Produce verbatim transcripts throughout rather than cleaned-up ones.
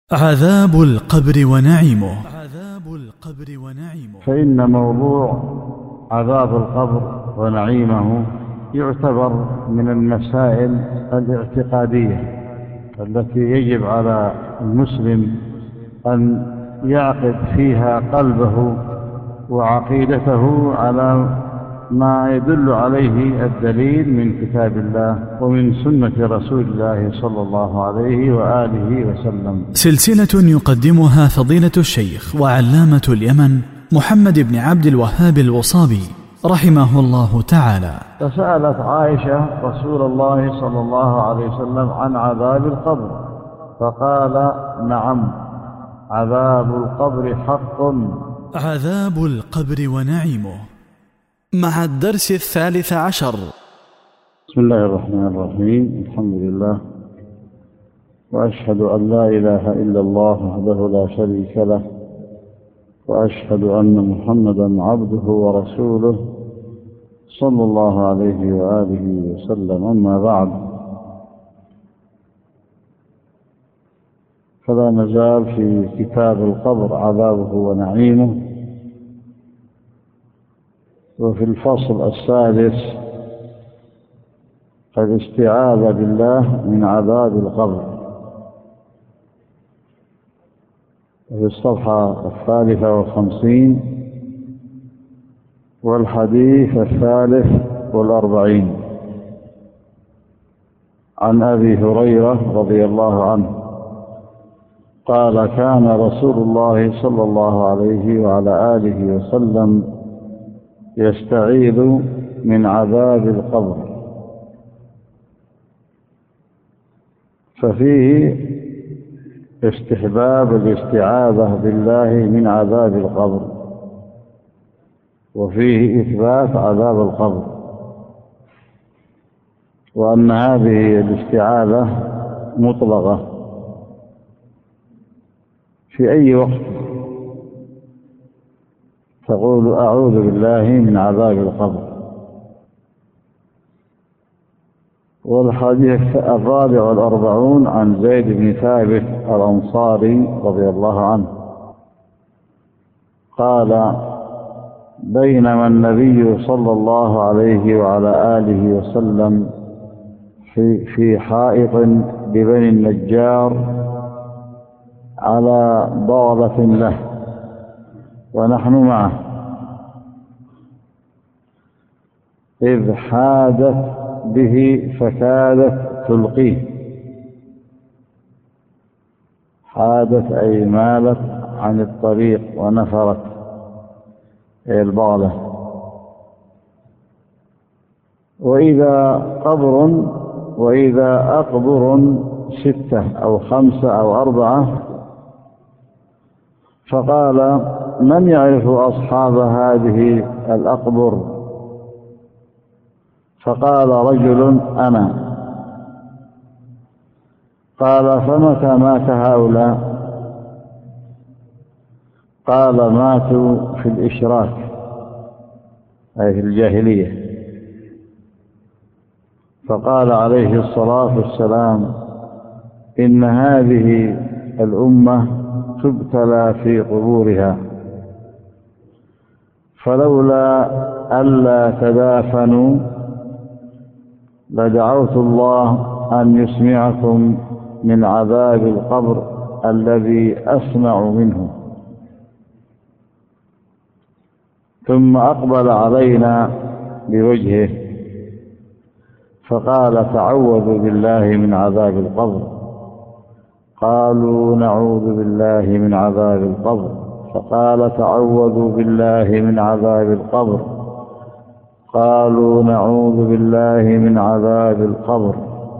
عذاب القبر ونعيمه. عذاب القبر ونعيمه. فإن موضوع عذاب القبر ونعيمه يعتبر من المسائل الاعتقادية التي يجب على المسلم أن يعقد فيها قلبه وعقيدته على ما يدل عليه الدليل من كتاب الله ومن سنة رسول الله صلى الله عليه وآله وسلم. سلسلة يقدمها فضيلة الشيخ وعلامة اليمن محمد بن عبد الوهاب الوصابي رحمه الله تعالى. فسألت عائشة رسول الله صلى الله عليه وسلم عن عذاب القبر فقال: نعم، عذاب القبر حق. عذاب القبر ونعيمه مع الدرس الثالث عشر. بسم الله الرحمن الرحيم. الحمد لله، وأشهد أن لا إله إلا الله وحده لا شريك له، وأشهد أن محمدا عبده ورسوله صلى الله عليه وآله وسلم. أما بعد، فلا نزال في كتاب القبر عذابه ونعيمه، وفي الفصل السادس الاستعاذة بالله من عذاب القبر، في الصفحة الثالثة والخمسين والحديث الثالث والأربعين. عن أبي هريرة رضي الله عنه قال: كان رسول الله صلى الله عليه وعلى آله وسلم يستعيذ من عذاب القبر، ففيه استحباب الاستعاذة بالله من عذاب القبر، وفيه إثبات عذاب القبر، وأن هذه الاستعاذة مطلقة في أي وقت تقول: أعوذ بالله من عذاب القبر. والحديث الرابع والأربعون عن زيد بن ثابت الأنصاري رضي الله عنه قال: بينما النبي صلى الله عليه وعلى آله وسلم في, في حائط ببني النجار على ضالة له ونحن معه، إذ حادت به فكادت تلقيه. حادت أي مالت عن الطريق ونفرت، أي الضالة. وإذا قبر وإذا أقبر ستة أو خمسة أو أربعة، فقال: من يعرف أصحاب هذه الأقبر؟ فقال رجل: أنا. قال: فمتى مات هؤلاء؟ قال: ماتوا في الإشراك، أي في الجاهلية. فقال عليه الصلاة والسلام: إن هذه الأمة تبتلى في قبورها، فلولا ألا تدافنوا لدعوت الله أن يسمعكم من عذاب القبر الذي أسمع منه. ثم أقبل علينا بوجهه فقال: تعوذوا بالله من عذاب القبر. قالوا: نعوذ بالله من عذاب القبر. فقال: تعوذوا بالله من عذاب القبر. قالوا: نعوذ بالله من عذاب القبر.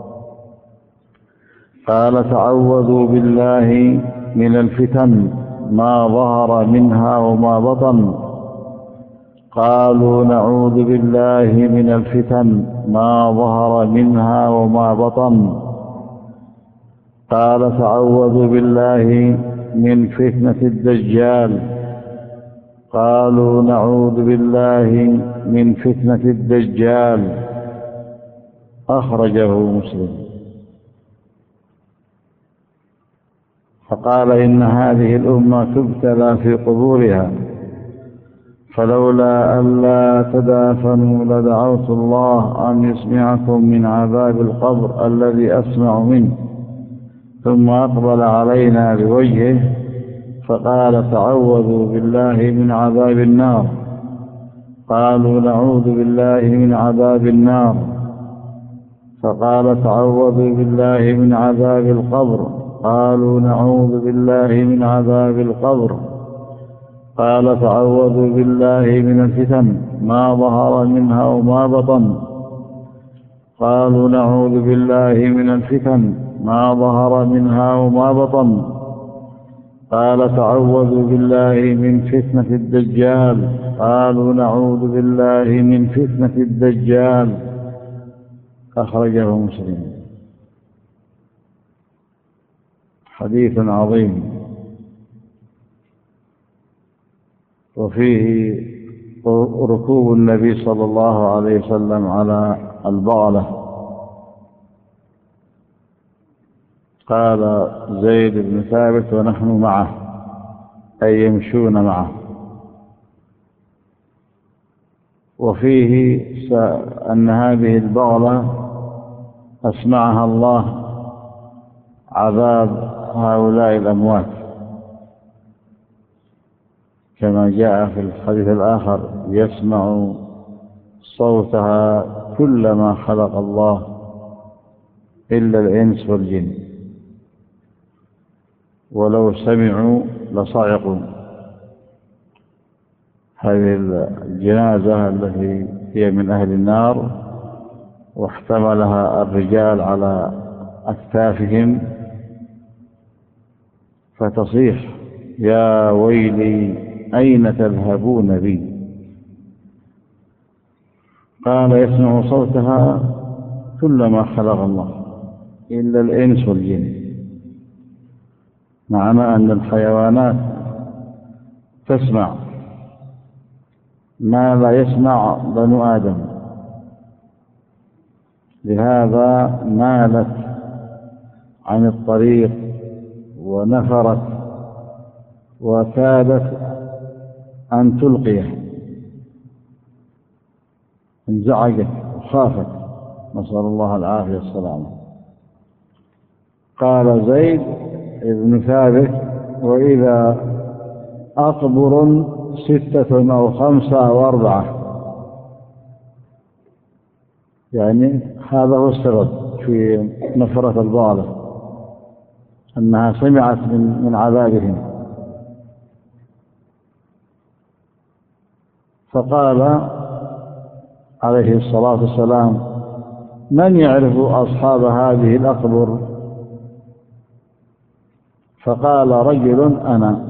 قال: تعوذوا بالله من الفتن ما ظهر منها وما بطن. قالوا: نعوذ بالله من الفتن ما ظهر منها وما بطن. قال: تعوذوا بالله من فتنة الدجال. قالوا: نعوذ بالله من فتنة الدجال. أخرجه مسلم. فقال إن هذه الأمة تبتلى في قبورها، فلولا ألا تدافنوا لدعوت الله أن يسمعكم من عذاب القبر الذي أسمع منه. ثم أقبل علينا بوجهه فقال تعوذوا بالله من عذاب النار. قالوا نعوذ بالله من عذاب النار. فقال تعوذوا بالله من عذاب القبر. قالوا نعوذ بالله من عذاب القبر. قال تعوذوا بالله من الفتن ما ظهر منها وما بطن. قالوا نعوذ بالله من الفتن ما ظهر منها وما بطن. قال تعوذوا بالله من فتنة الدجال. قالوا نعوذ بالله من فتنة الدجال. أخرجه مسلم. حديث عظيم، وفيه ركوب النبي صلى الله عليه وسلم على البغلة. قال زيد بن ثابت ونحن معه، أي يمشون معه. وفيه أن هذه البغلة أسمعها الله عذاب هؤلاء الأموات، كما جاء في الحديث الآخر يسمع صوتها كلما خلق الله إلا الإنس والجن، ولو سمعوا لصعقوا. هذه الجنازة التي هي من أهل النار واحتملها الرجال على أكتافهم، فتصيح يا ويلي أين تذهبون بي. قال يسمع صوتها كلما خلق الله إلا الإنس والجن، معنى أن الحيوانات تسمع ما لا يسمع بنو آدم، لهذا مالت عن الطريق ونفرت وكادت أن تلقيه، انزعجت وخافت، نسأل الله العافية والسلامة. قال زيد بن ثابت وإذا أقبر ستة أو خمسة أو أربعة، يعني هذا هو السبب في نفرة البغلة، أنها سمعت من, من عذابهم. فقال عليه الصلاة والسلام من يعرف أصحاب هذه الأقبر؟ فقال رجل أنا.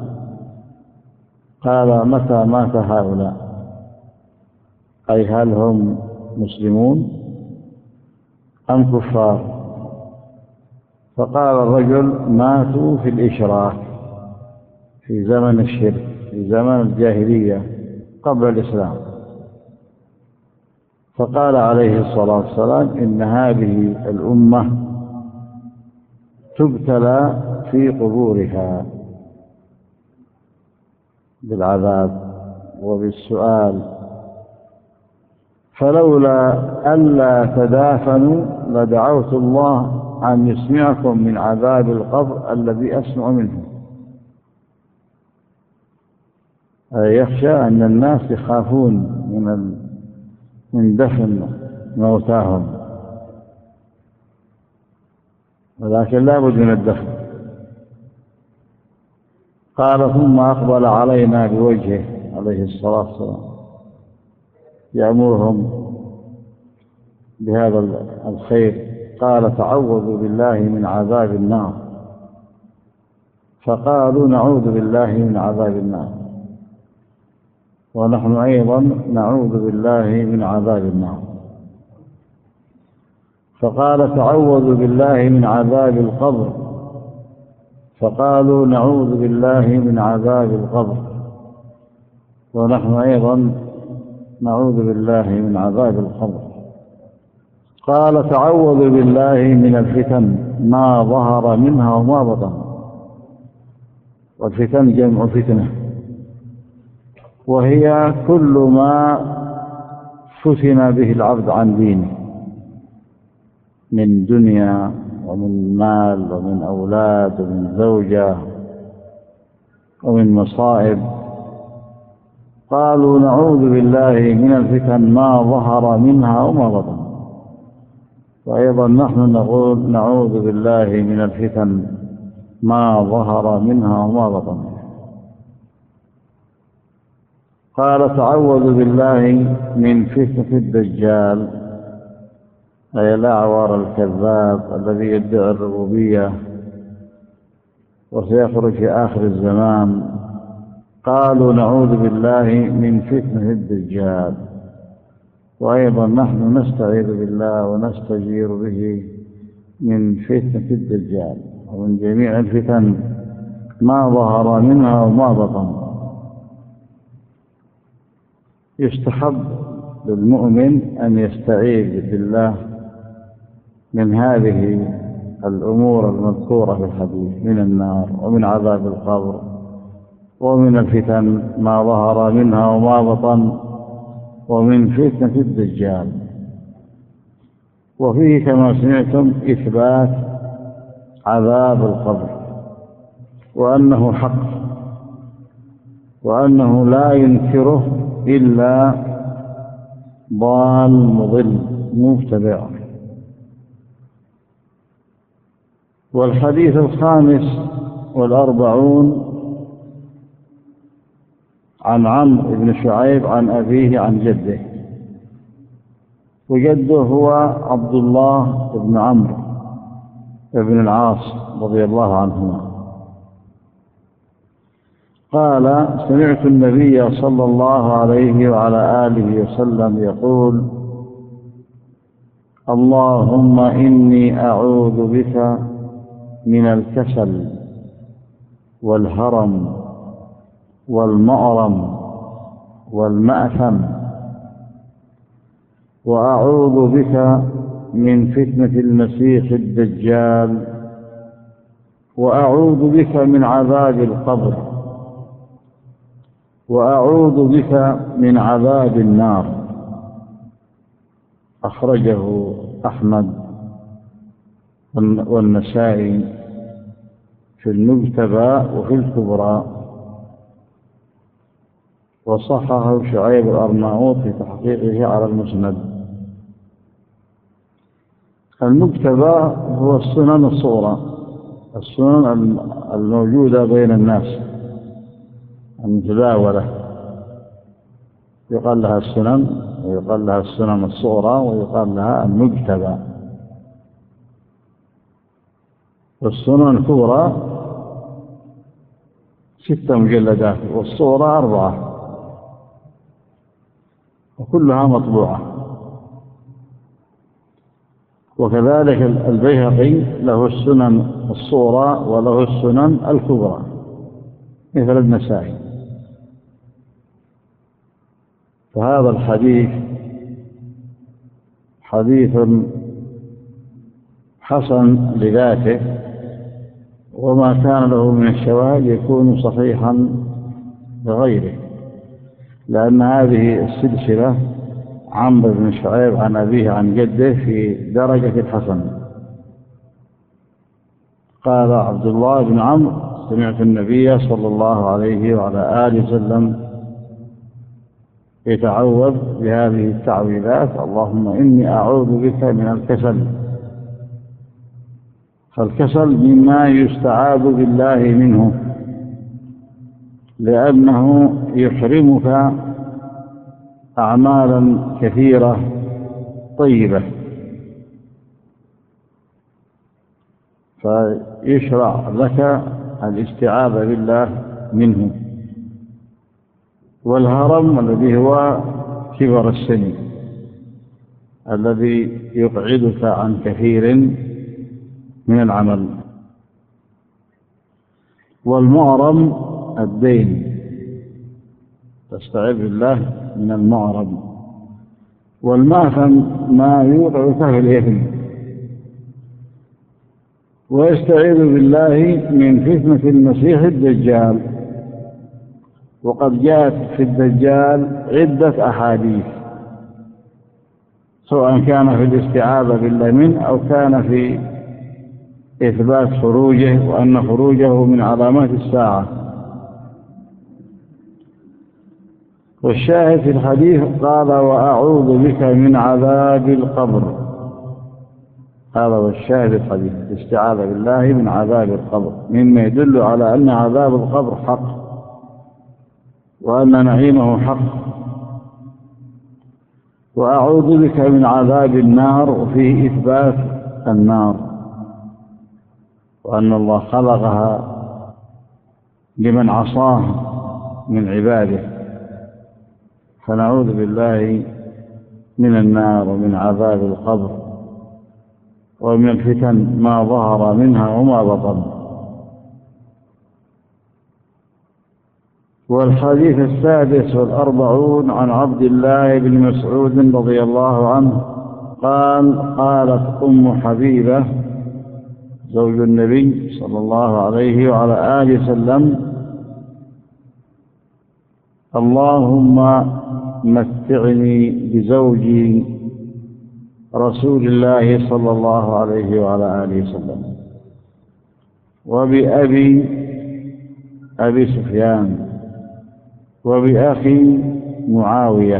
قال متى مات هؤلاء؟ أي هل هم مسلمون أم كفار؟ فقال الرجل ماتوا في الإشراك، في زمن الشرك، في زمن الجاهلية قبل الإسلام. فقال عليه الصلاة والسلام إن هذه الأمة تبتلى في قبورها بالعذاب وبالسؤال، فلولا ألا تدافنوا لدعوت الله أن يسمعكم من عذاب القبر الذي أسمع منه. يخشى أن الناس يخافون من من دفن موتاهم، ولكن لا بد من الدفن. قال ثم أقبل علينا بوجهه عليه الصلاة والسلام يأمرهم بهذا الخير. قال تعوذوا بالله من عذاب النار. فقالوا نعوذ بالله من عذاب النار، ونحن أيضا نعوذ بالله من عذاب النار. فقال تعوذوا بالله من عذاب القبر. فقالوا نعوذ بالله من عذاب القبر، ونحن أيضا نعوذ بالله من عذاب القبر. قال تعوذوا بالله من الفتن ما ظهر منها وما بطن. والفتن جمع فتنة، وهي كل ما فتن به العبد عن دينه من دنيا ومن مال ومن أولاد ومن زوجة ومن مصائب. قالوا نعوذ بالله من الفتن ما ظهر منها وما بطن. وأيضا نحن نقول نعوذ بالله من الفتن ما ظهر منها وما بطن. قال تعوذ بالله من فتنة الدجال، أي الأعور الكذاب الذي يدعي الربوبية وسيخرج في آخر الزمان. قالوا نعوذ بالله من فتنة الدجال. وأيضا نحن نستعيذ بالله ونستجير به من فتنة الدجال ومن جميع الفتن ما ظهر منها وما بطن. يستحب للمؤمن أن يستعيذ بالله من هذه الأمور المذكورة في الحديث، من النار ومن عذاب القبر ومن الفتن ما ظهر منها وما بطن ومن فتنة الدجال. وفيه كما سمعتم إثبات عذاب القبر، وأنه حق، وأنه لا ينكره إلا ضال مضل مبتدع. والحديث الخامس والأربعون عن عمرو بن شعيب عن أبيه عن جده، وجده هو عبد الله بن عمرو بن العاص رضي الله عنهما. قال سمعت النبي صلى الله عليه وعلى آله وسلم يقول اللهم إني أعوذ بك من الكسل والهرم والمأرم والمأثم، وأعوذ بك من فتنة المسيح الدجال، وأعوذ بك من عذاب القبر، وأعوذ بك من عذاب النار. أخرجه أحمد والنسائي في المجتبى وفي الكبرى، وصححه شعيب الأرناؤوط في تحقيقه على المسند. المجتبى هو السنن الصغرى، السنن الموجودة بين الناس المتداولة، يقال لها السنن ويقال لها السنن الصغرى ويقال لها المجتبى. والسنن الكبرى ستة مجلدات والصغرى أربعة، وكلها مطبوعة. وكذلك البيهقي له السنن الصغرى وله السنن الكبرى مثل النسائي. فهذا الحديث حديث حسن لذاته، وما كان له من الشواهد يكون صحيحا لغيره، لأن هذه السلسلة عمرو بن شعيب عن أبيه عن جده في درجة الحسن. قال عبد الله بن عمرو سمعت النبي صلى الله عليه وعلى آله وسلم يتعوذ بهذه التعويذات اللهم إني أعوذ بك من الكسل. فالكسل مما يستعاذ بالله منه، لأنه يحرمك أعمالا كثيرة طيبة، فيشرع لك الاستعاذة بالله منه. والهرم الذي هو كبر السن الذي يقعدك عن كثير من العمل. والمعرم الدين، تستعيذ بالله من المعرم. والمأثم ما يوقعك في الإثم، ويستعيذ بالله من فتنة المسيح الدجال. وقد جاءت في الدجال عدة أحاديث، سواء كان في الاستعاذة بالله منه أو كان في إثبات خروجه وأن خروجه من علامات الساعة. والشاهد في الحديث قال: وأعوذ بك من عذاب القبر. هذا هو الشاهد في الحديث، الاستعاذة بالله من عذاب القبر، مما يدل على أن عذاب القبر حق وأن نعيمه حق. وأعوذ بك من عذاب النار، وفيه إثبات النار وأن الله خلقها لمن عصاه من عباده، فنعوذ بالله من النار ومن عذاب القبر ومن الفتن ما ظهر منها وما بطن. والحديث السادس والأربعون عن عبد الله بن مسعود رضي الله عنه قال: قالت أم حبيبة زوج النبي صلى الله عليه وعلى آله وسلم: اللهم متعني بزوجي رسول الله صلى الله عليه وعلى آله وسلم، وبأبي أبي سفيان، وبأخي معاوية.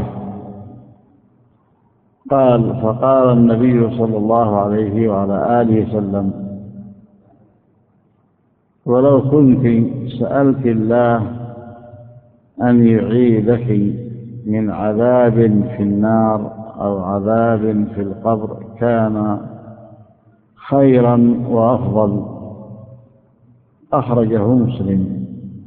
قال: فقال النبي صلى الله عليه وعلى آله وسلم: ولو كنت سألت الله أن يعيذك من عذاب في النار أو عذاب في القبر كان خيرا وأفضل. أخرجه مسلم.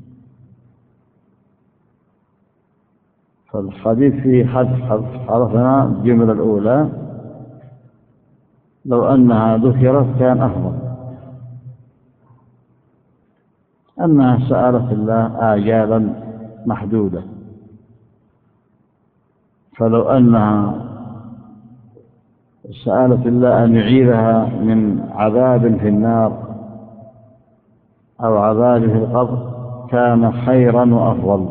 فالحديث فيه حذف حرفنا الجملة الأولى، لو أنها ذكرت كان أفضل. أنها سألت الله آجالا محدودة، فلو أنها سألت الله أن يعيذها من عذاب في النار أو عذاب في القبر كان خيرا وأفضل.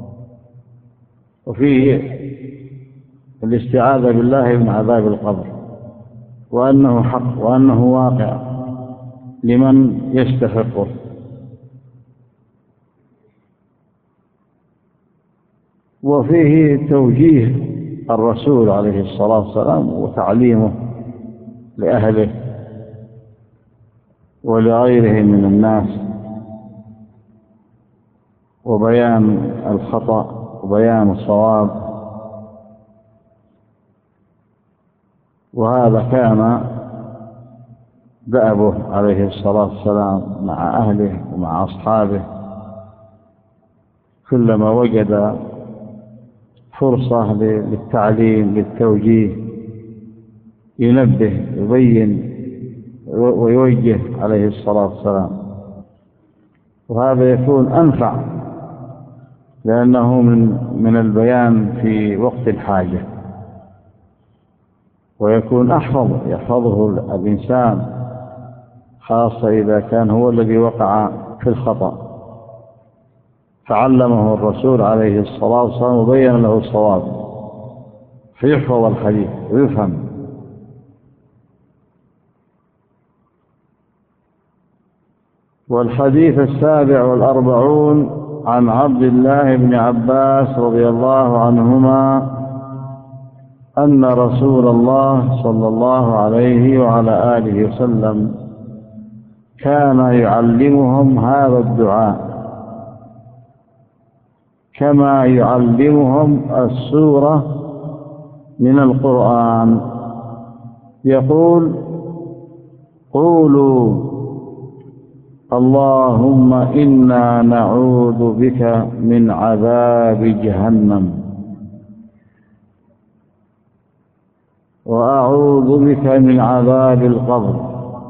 وفيه الاستعاذة بالله من عذاب القبر، وأنه حق وأنه واقع لمن يستحقه. وفيه توجيه الرسول عليه الصلاة والسلام وتعليمه لأهله ولغيره من الناس، وبيان الخطأ وبيان الصواب. وهذا كان دأبه عليه الصلاة والسلام مع أهله ومع أصحابه، كلما وجد فرصة للتعليم للتوجيه ينبه يبين ويوجه عليه الصلاة والسلام. وهذا يكون أنفع لأنه من من البيان في وقت الحاجة، ويكون أحفظ يحفظه الإنسان، خاصة إذا كان هو الذي وقع في الخطأ، فعلمه الرسول عليه الصلاة والسلام وبين له الصواب فيحفظ الحديث ويفهم. والحديث السابع والأربعون عن عبد الله بن عباس رضي الله عنهما أن رسول الله صلى الله عليه وعلى آله وسلم كان يعلمهم هذا الدعاء كما يعلمهم السورة من القرآن، يقول: قولوا اللهم إنا نعوذ بك من عذاب جهنم، وأعوذ بك من عذاب القبر،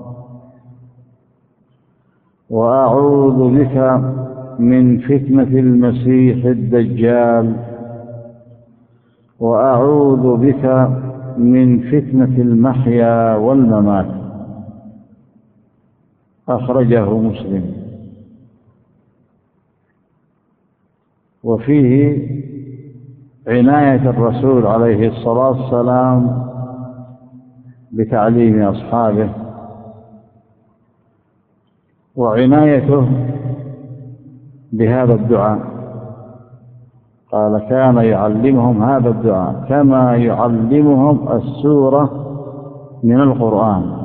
وأعوذ بك من فتنة المسيح الدجال، وأعوذ بك من فتنة المحيا والممات. أخرجه مسلم. وفيه عناية الرسول عليه الصلاة والسلام بتعليم أصحابه، وعنايته بهذا الدعاء. قال كان يعلمهم هذا الدعاء كما يعلمهم السورة من القرآن.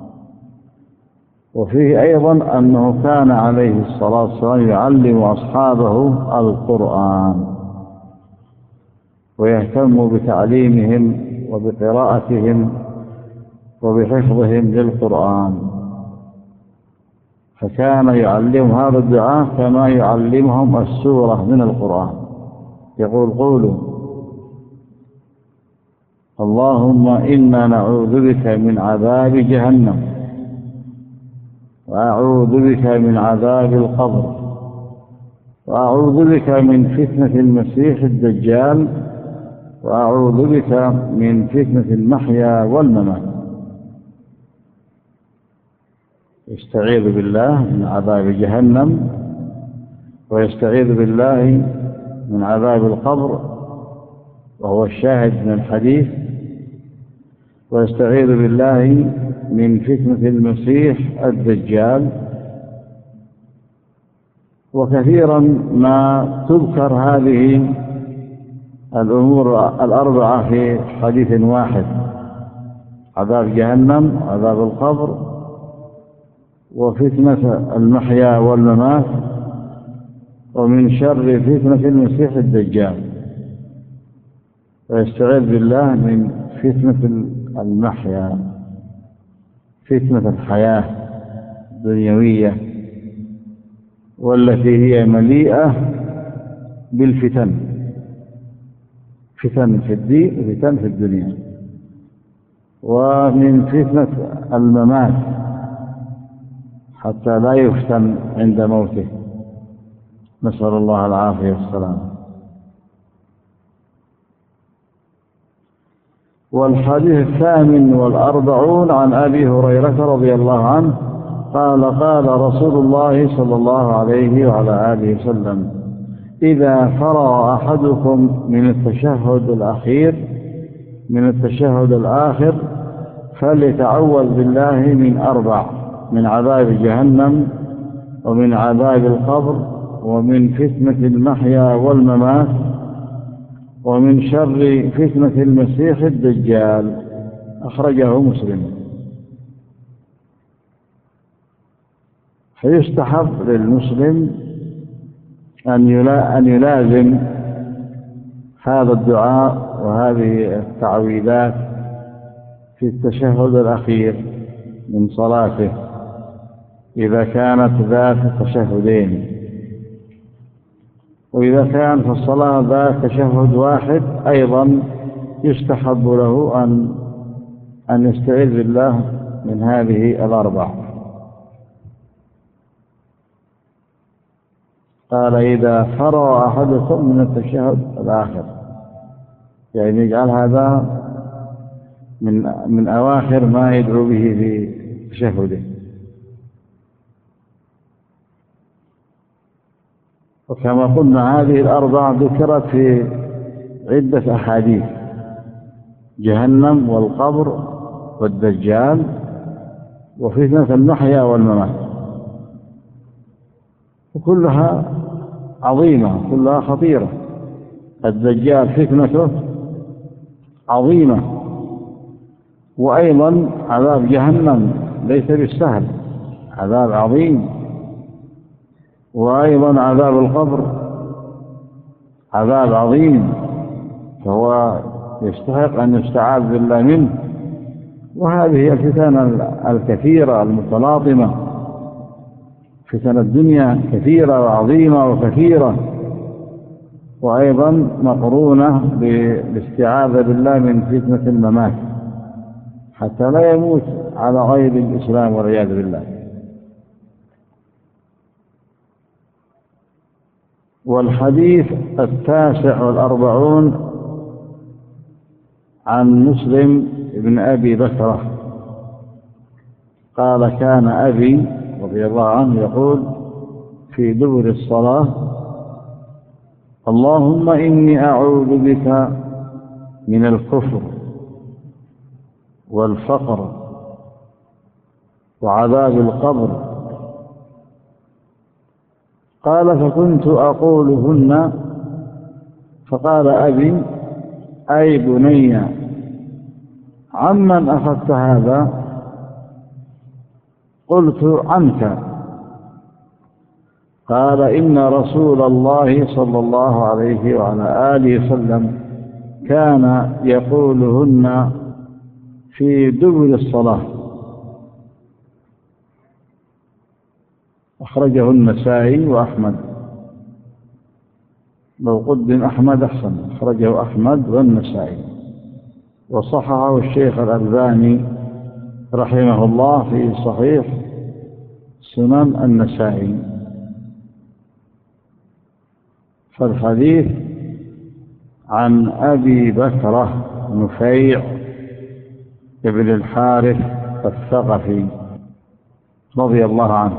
وفيه أيضا أنه كان عليه الصلاة والسلام يعلم أصحابه القرآن ويهتم بتعليمهم وبقراءتهم وبحفظهم للقرآن، فكان يعلم هذا الدعاء كما يعلمهم السورة من القرآن. يقول قولوا اللهم إنا نعوذ بك من عذاب جهنم، وأعوذ بك من عذاب القبر، وأعوذ بك من فتنة المسيح الدجال، وأعوذ بك من فتنة المحيا والممات. يستعيذ بالله من عذاب جهنم، ويستعيذ بالله من عذاب القبر وهو الشاهد من الحديث، ويستعيذ بالله من فتنة المسيح الدجال. وكثيرا ما تذكر هذه الأمور الأربعة في حديث واحد: عذاب جهنم، عذاب القبر، وفتنة المحيا والممات، ومن شر فتنة المسيح الدجال. ويستعيذ بالله من فتنة المحيا، فتنة الحياة الدنيوية والتي هي مليئة بالفتن، فتن في الدين وفتن في الدنيا. ومن فتنة الممات حتى لا يفتن عند موته، نسأل الله العافية والسلام. والحديث الثامن والأربعون عن أبي هريرة رضي الله عنه قال قال رسول الله صلى الله عليه وعلى آله وسلم: إذا فرغ أحدكم من التشهد الأخير من التشهد الآخر فليتعوذ بالله من أربع: من عذاب جهنم، ومن عذاب القبر، ومن فتنة المحيا والممات، ومن شر فتنة المسيح الدجال. أخرجه مسلم. فيستحب للمسلم أن يلازم هذا الدعاء وهذه التعويذات في التشهد الأخير من صلاته إذا كانت ذات تشهدين، وإذا كان في الصلاة ذات تشهد واحد أيضا يستحب له أن أن يستعيذ بالله من هذه الأربع. قال: إذا فرغ أحدكم من التشهد الآخر، يعني يجعل هذا من من أواخر ما يدعو به في تشهده. وكما قلنا هذه الأربع ذكرت في عدة أحاديث: جهنم والقبر والدجال وفتنة المحيا والممات، وكلها عظيمة، كلها خطيرة. الدجال فتنته عظيمة، وأيضا عذاب جهنم ليس بالسهل، عذاب عظيم. وأيضا عذاب القبر عذاب عظيم، فهو يستحق أن يستعاذ بالله منه. وهذه الفتن الكثيرة المتلاطمة، فتن الدنيا كثيرة وعظيمة وكثيرة، وأيضا مقرونة بالاستعاذة بالله من فتنة الممات حتى لا يموت على غير الإسلام والعياذ بالله. والحديث التاسع والأربعون عن مسلم بن أبي بكرة قال: كان أبي رضي الله عنه يقول في دبر الصلاة: اللهم إني أعوذ بك من الكفر والفقر وعذاب القبر. قال: فكنت أقولهن، فقال أبي: أي بني، عمن أخذت هذا؟ قلت: عنك. قال: إن رسول الله صلى الله عليه وعلى آله وسلم كان يقولهن في دبر الصلاة. أخرجه النسائي وأحمد. لو قدم أحمد أحسن. أخرجه أحمد والنسائي، وصححه الشيخ الألباني رحمه الله في صحيح سنن النسائي. فالحديث عن أبي بكرة نفيع ابن الحارث الثقفي رضي الله عنه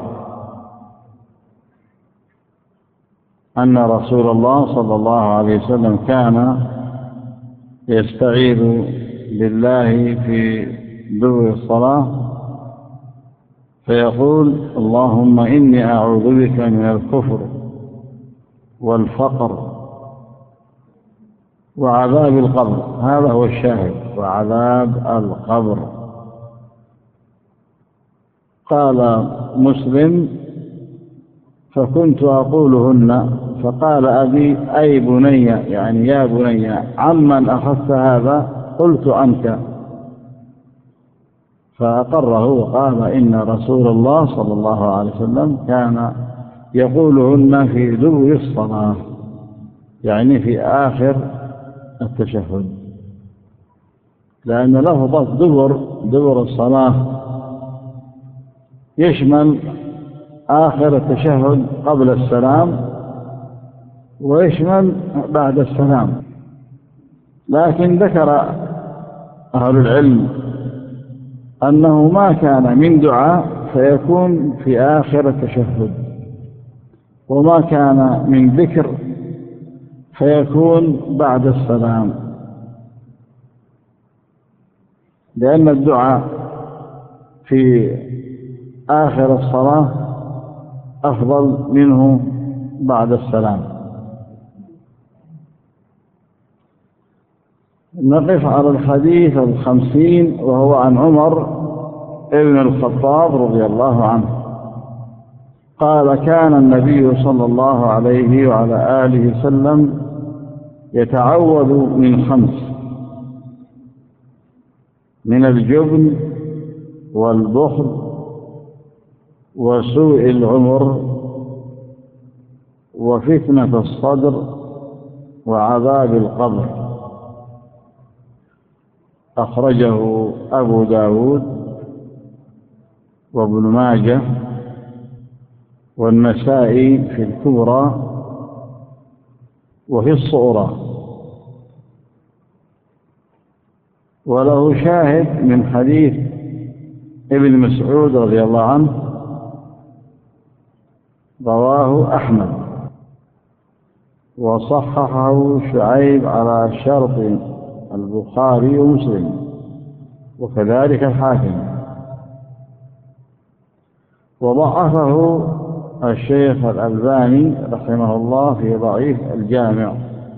أن رسول الله صلى الله عليه وسلم كان يستعيذ بالله في دبر الصلاة فيقول: اللهم إني أعوذ بك من الكفر والفقر وعذاب القبر. هذا هو الشاهد: وعذاب القبر. قال مسلم: فكنت أقولهن، فقال أبي: أي بني، يعني يا بني، عمن أخذت هذا؟ قلت: عنك. فأقره وقال: إن رسول الله صلى الله عليه وسلم كان يقولهن في دبر الصلاة، يعني في آخر التشهد، لأن لفظة دبر دبر الصلاة يشمل آخر التشهد قبل السلام ويشمل بعد السلام. لكن ذكر أهل العلم أنه ما كان من دعاء فيكون في آخر التشهد، وما كان من ذكر فيكون بعد السلام، لأن الدعاء في آخر الصلاة أفضل منه بعد السلام. نقف على الحديث الخمسين، وهو عن عمر ابن الخطاب رضي الله عنه قال: كان النبي صلى الله عليه وعلى آله وسلم يتعوذ من خمس: من الجبن والبخل وسوء العمر وفتنة الصدر وعذاب القبر. أخرجه أبو داود وابن ماجه والنسائي في الكبرى وفي الصغرى. وله شاهد من حديث ابن مسعود رضي الله عنه رواه أحمد وصححه شعيب على شرط البخاري ومسلم، وكذلك الحاكم، وضعفه الشيخ الألباني رحمه الله في ضعيف الجامع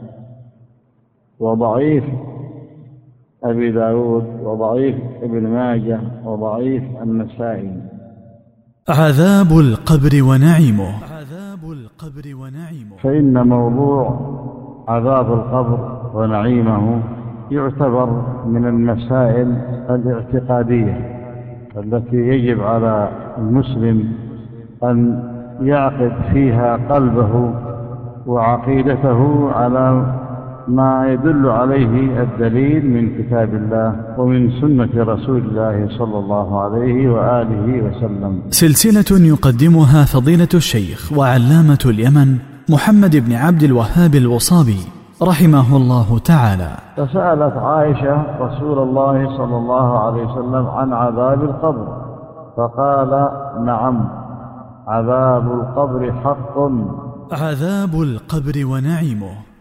وضعيف أبي داود وضعيف ابن ماجه وضعيف النسائي. عذاب القبر ونعيمه. عذاب القبر ونعيمه. فإن موضوع عذاب القبر ونعيمه يعتبر من المسائل الاعتقادية التي يجب على المسلم أن يعقد فيها قلبه وعقيدته على ما يدل عليه الدليل من كتاب الله ومن سنة رسول الله صلى الله عليه وآله وسلم. سلسلة يقدمها فضيلة الشيخ وعلامة اليمن محمد بن عبد الوهاب الوصابي رحمه الله تعالى. فسألت عائشة رسول الله صلى الله عليه وسلم عن عذاب القبر، فقال: نعم، عذاب القبر حق. عذاب القبر ونعيمه